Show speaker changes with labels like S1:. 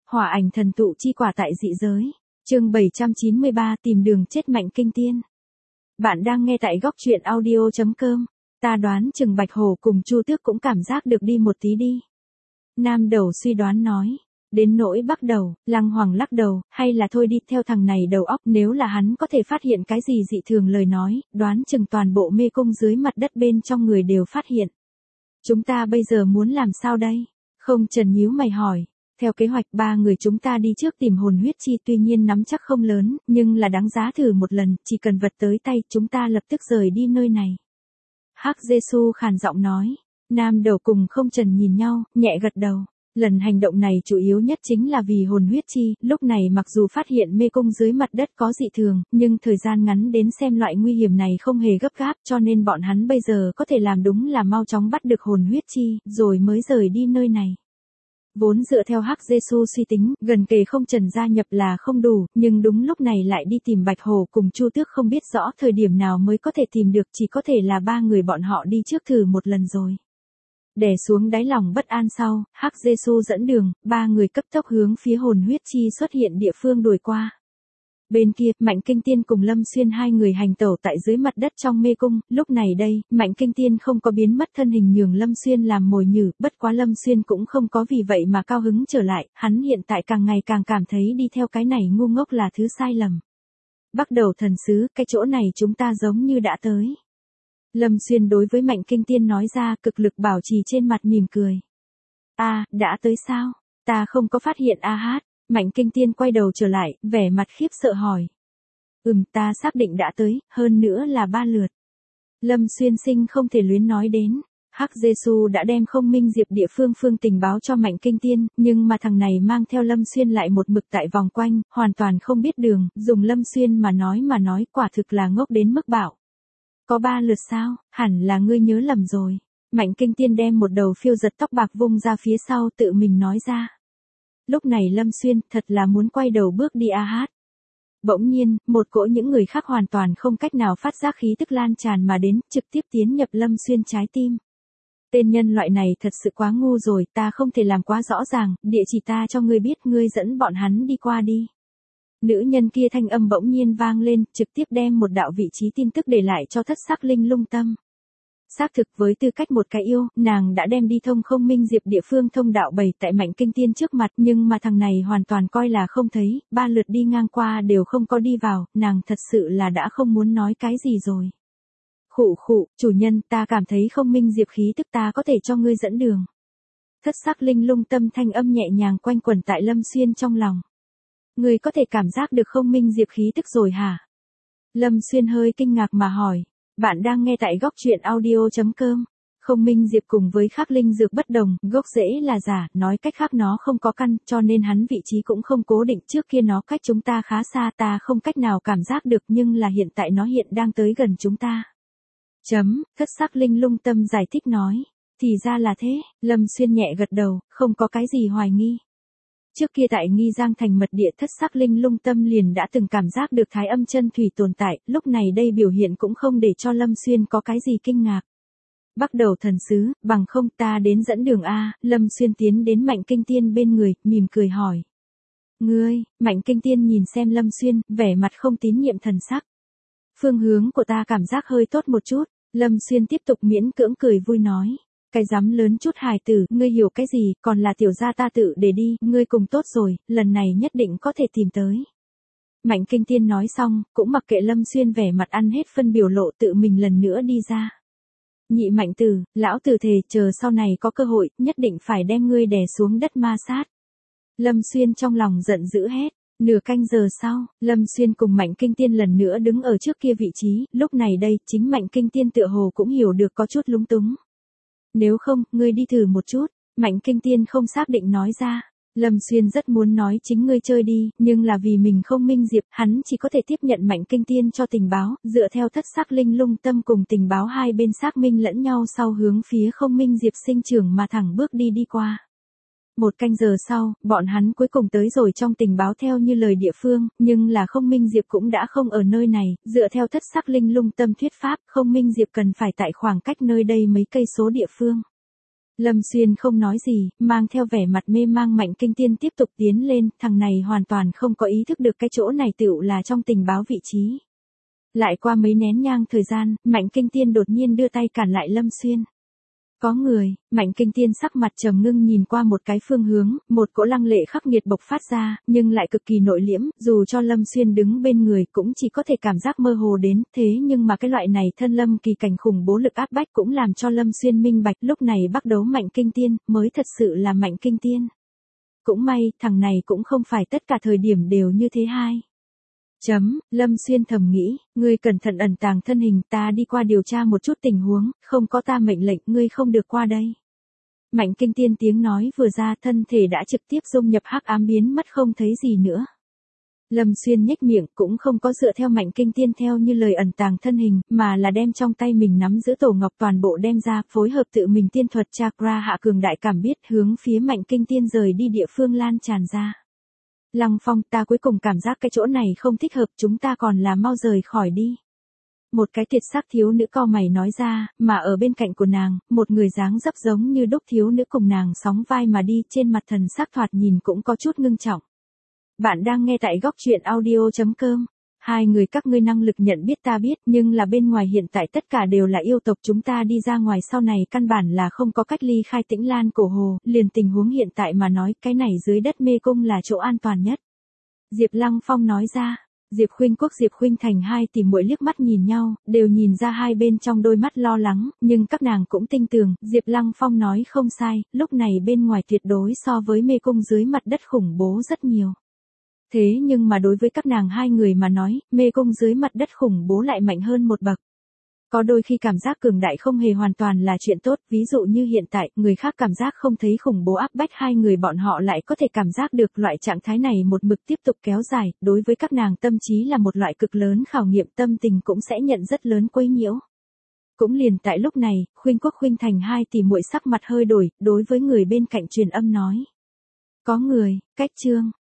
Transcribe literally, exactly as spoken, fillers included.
S1: Hỏa ảnh thần tụ chi quả tại dị giới. Chương bảy trăm chín mươi ba tìm đường chết Mạnh Kinh Tiên. Bạn đang nghe tại góc truyện audio chấm com. Ta đoán chừng Bạch Hổ cùng Chu Tước cũng cảm giác được đi một tí đi. Nam Đầu suy đoán nói. Đến nỗi Bắc Đầu, Lăng Hoàng lắc đầu, hay là thôi đi theo thằng này đầu óc, nếu là hắn có thể phát hiện cái gì dị thường lời nói, đoán chừng toàn bộ mê cung dưới mặt đất bên trong người đều phát hiện. Chúng ta bây giờ muốn làm sao đây? Không Trần nhíu mày hỏi. Theo kế hoạch ba người chúng ta đi trước tìm hồn huyết chi, tuy nhiên nắm chắc không lớn, nhưng là đáng giá thử một lần, chỉ cần vật tới tay chúng ta lập tức rời đi nơi này. Hắc Giê-xu khàn giọng nói. Nam Đầu cùng Không Trần nhìn nhau, nhẹ gật đầu. Lần hành động này chủ yếu nhất chính là vì hồn huyết chi, lúc này mặc dù phát hiện mê cung dưới mặt đất có dị thường, nhưng thời gian ngắn đến xem loại nguy hiểm này không hề gấp gáp, cho nên bọn hắn bây giờ có thể làm đúng là mau chóng bắt được hồn huyết chi, rồi mới rời đi nơi này. Vốn dựa theo Hắc Giê-xu suy tính, gần kề Không Trần gia nhập là không đủ, nhưng đúng lúc này lại đi tìm Bạch Hổ cùng Chu Tước, không biết rõ thời điểm nào mới có thể tìm được, chỉ có thể là ba người bọn họ đi trước thử một lần rồi. Đè xuống đáy lòng bất an sau, Hắc Giê-xu dẫn đường, ba người cấp tốc hướng phía hồn huyết chi xuất hiện địa phương đuổi qua. Bên kia, Mạnh Kinh Tiên cùng Lâm Xuyên hai người hành tẩu tại dưới mặt đất trong mê cung, lúc này đây, Mạnh Kinh Tiên không có biến mất thân hình nhường Lâm Xuyên làm mồi nhử, bất quá Lâm Xuyên cũng không có vì vậy mà cao hứng trở lại, hắn hiện tại càng ngày càng cảm thấy đi theo cái này ngu ngốc là thứ sai lầm. Bắc Đầu thần sứ, cái chỗ này chúng ta giống như đã tới. Lâm Xuyên đối với Mạnh Kinh Tiên nói ra, cực lực bảo trì trên mặt mỉm cười. A, à, đã tới sao? Ta không có phát hiện A Hát. Mạnh Kinh Tiên quay đầu trở lại, vẻ mặt khiếp sợ hỏi. Ừm, ta xác định đã tới, hơn nữa là ba lượt. Lâm Xuyên sinh không thể luyến nói đến. Hắc Giê-xu đã đem Không Minh Diệp địa phương phương tình báo cho Mạnh Kinh Tiên, nhưng mà thằng này mang theo Lâm Xuyên lại một mực tại vòng quanh, hoàn toàn không biết đường, dùng Lâm Xuyên mà nói mà nói quả thực là ngốc đến mức bạo. Có ba lượt sao? Hẳn là ngươi nhớ lầm rồi. Mạnh Kinh Tiên đem một đầu phiêu giật tóc bạc vung ra phía sau tự mình nói ra. Lúc này Lâm Xuyên thật là muốn quay đầu bước đi A Hát. Bỗng nhiên, một cỗ những người khác hoàn toàn không cách nào phát giác khí tức lan tràn mà đến, trực tiếp tiến nhập Lâm Xuyên trái tim. Tên nhân loại này thật sự quá ngu rồi, ta không thể làm quá rõ ràng, địa chỉ ta cho ngươi biết, ngươi dẫn bọn hắn đi qua đi. Nữ nhân kia thanh âm bỗng nhiên vang lên, trực tiếp đem một đạo vị trí tin tức để lại cho Thất Sắc Linh Lung Tâm. Xác thực với tư cách một cái yêu, nàng đã đem đi thông Không Minh Diệp địa phương thông đạo bày tại Mạnh Kinh Tiên trước mặt, nhưng mà thằng này hoàn toàn coi là không thấy, ba lượt đi ngang qua đều không có đi vào, nàng thật sự là đã không muốn nói cái gì rồi. Khụ khụ, chủ nhân, ta cảm thấy Không Minh Diệp khí tức ta có thể cho ngươi dẫn đường. Thất Sắc Linh Lung Tâm thanh âm nhẹ nhàng quanh quẩn tại Lâm Xuyên trong lòng. Ngươi có thể cảm giác được Không Minh Diệp khí tức rồi hả? Lâm Xuyên hơi kinh ngạc mà hỏi. Bạn đang nghe tại góc truyện audio chấm com. Không Minh Diệp cùng với Khắc Linh dược bất đồng, gốc rễ là giả, nói cách khác nó không có căn, cho nên hắn vị trí cũng không cố định, trước kia nó cách chúng ta khá xa, ta không cách nào cảm giác được, nhưng là hiện tại nó hiện đang tới gần chúng ta. Chấm, Thất Sắc Linh Lung Tâm giải thích nói. Thì ra là thế, Lâm Xuyên nhẹ gật đầu, không có cái gì hoài nghi. Trước kia tại Nghi Giang thành mật địa, Thất Sắc Linh Lung Tâm liền đã từng cảm giác được thái âm chân thủy tồn tại, lúc này đây biểu hiện cũng không để cho Lâm Xuyên có cái gì kinh ngạc. Bắc Đầu thần sứ, bằng không ta đến dẫn đường A, Lâm Xuyên tiến đến Mạnh Kinh Tiên bên người, mỉm cười hỏi. Ngươi, Mạnh Kinh Tiên nhìn xem Lâm Xuyên, vẻ mặt không tín nhiệm thần sắc. Phương hướng của ta cảm giác hơi tốt một chút, Lâm Xuyên tiếp tục miễn cưỡng cười vui nói. Cái dám lớn chút hài tử, ngươi hiểu cái gì, còn là tiểu gia ta tự để đi, ngươi cùng tốt rồi, lần này nhất định có thể tìm tới. Mạnh Kinh Tiên nói xong, cũng mặc kệ Lâm Xuyên vẻ mặt ăn hết phân biểu lộ, tự mình lần nữa đi ra. Nhị Mạnh tử, lão tử thề chờ sau này có cơ hội, nhất định phải đem ngươi đè xuống đất ma sát. Lâm Xuyên trong lòng giận dữ hét. Nửa canh giờ sau, Lâm Xuyên cùng Mạnh Kinh Tiên lần nữa đứng ở trước kia vị trí, lúc này đây, chính Mạnh Kinh Tiên tựa hồ cũng hiểu được có chút lúng túng. Nếu không, ngươi đi thử một chút, Mạnh Kinh Tiên không xác định nói ra. Lâm Xuyên rất muốn nói chính ngươi chơi đi, nhưng là vì mình Không Minh Diệp, hắn chỉ có thể tiếp nhận Mạnh Kinh Tiên cho tình báo, dựa theo Thất Sắc Linh Lung Tâm cùng tình báo hai bên xác minh lẫn nhau sau hướng phía Không Minh Diệp sinh trưởng mà thẳng bước đi đi qua. Một canh giờ sau, bọn hắn cuối cùng tới rồi trong tình báo theo như lời địa phương, nhưng là Không Minh Diệp cũng đã không ở nơi này, dựa theo Thất Sắc Linh Lung Tâm thuyết pháp, Không Minh Diệp cần phải tại khoảng cách nơi đây mấy cây số địa phương. Lâm Xuyên không nói gì, mang theo vẻ mặt mê mang Mạnh Kinh Tiên tiếp tục tiến lên, thằng này hoàn toàn không có ý thức được cái chỗ này tựu là trong tình báo vị trí. Lại qua mấy nén nhang thời gian, Mạnh Kinh Tiên đột nhiên đưa tay cản lại Lâm Xuyên. Có người, Mạnh Kinh Tiên sắc mặt trầm ngưng nhìn qua một cái phương hướng, một cỗ lăng lệ khắc nghiệt bộc phát ra, nhưng lại cực kỳ nội liễm, dù cho Lâm Xuyên đứng bên người cũng chỉ có thể cảm giác mơ hồ đến, thế nhưng mà cái loại này thân lâm kỳ cảnh khủng bố lực áp bách cũng làm cho Lâm Xuyên minh bạch lúc này bắt đấu Mạnh Kinh Tiên, mới thật sự là Mạnh Kinh Tiên. Cũng may, thằng này cũng không phải tất cả thời điểm đều như thế hai. Chấm, Lâm Xuyên thầm nghĩ, ngươi cẩn thận ẩn tàng thân hình, ta đi qua điều tra một chút tình huống, không có ta mệnh lệnh, ngươi không được qua đây. Mạnh Kinh Tiên tiếng nói vừa ra, thân thể đã trực tiếp dung nhập hắc ám biến mất không thấy gì nữa. Lâm Xuyên nhếch miệng cũng không có dựa theo Mạnh Kinh Tiên theo như lời ẩn tàng thân hình, mà là đem trong tay mình nắm giữ tổ ngọc toàn bộ đem ra, phối hợp tự mình tiên thuật chakra hạ cường đại cảm biết hướng phía Mạnh Kinh Tiên rời đi địa phương lan tràn ra. Lăng Phong, ta cuối cùng cảm giác cái chỗ này không thích hợp, chúng ta còn là mau rời khỏi đi. Một cái kiệt sắc thiếu nữ cau mày nói ra, mà ở bên cạnh của nàng, một người dáng dấp giống như đúc thiếu nữ cùng nàng sóng vai mà đi, trên mặt thần sắc thoạt nhìn cũng có chút ngưng trọng. Bạn đang nghe tại góc truyện audio chấm com. Hai người các ngươi năng lực nhận biết ta biết, nhưng là bên ngoài hiện tại tất cả đều là yêu tộc, chúng ta đi ra ngoài sau này căn bản là không có cách ly khai Tĩnh Lan cổ hồ, liền tình huống hiện tại mà nói, cái này dưới đất mê cung là chỗ an toàn nhất. Diệp Lăng Phong nói ra. Diệp Khuynh Quốc Diệp Khuynh Thành hai tỷ muội liếc mắt nhìn nhau, đều nhìn ra hai bên trong đôi mắt lo lắng, nhưng các nàng cũng tin tưởng, Diệp Lăng Phong nói không sai, lúc này bên ngoài tuyệt đối so với mê cung dưới mặt đất khủng bố rất nhiều. Thế nhưng mà đối với các nàng hai người mà nói, mê cung dưới mặt đất khủng bố lại mạnh hơn một bậc. Có đôi khi cảm giác cường đại không hề hoàn toàn là chuyện tốt, ví dụ như hiện tại, người khác cảm giác không thấy khủng bố áp bách, hai người bọn họ lại có thể cảm giác được loại trạng thái này một mực tiếp tục kéo dài, đối với các nàng tâm trí là một loại cực lớn khảo nghiệm, tâm tình cũng sẽ nhận rất lớn quấy nhiễu. Cũng liền tại lúc này, Khuynh Quốc Khuynh Thành hai tỷ muội sắc mặt hơi đổi, đối với người bên cạnh truyền âm nói. Có người, cách chương.